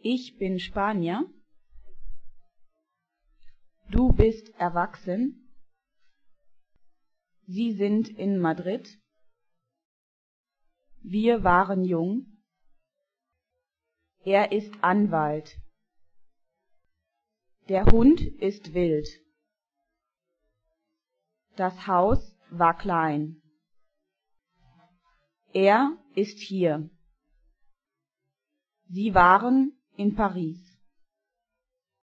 Ich bin Spanier. Du bist erwachsen. Sie sind in Madrid. Wir waren jung. Er ist Anwalt. Der Hund ist wild. Das Haus war klein. Er ist hier. Sie waren in Paris.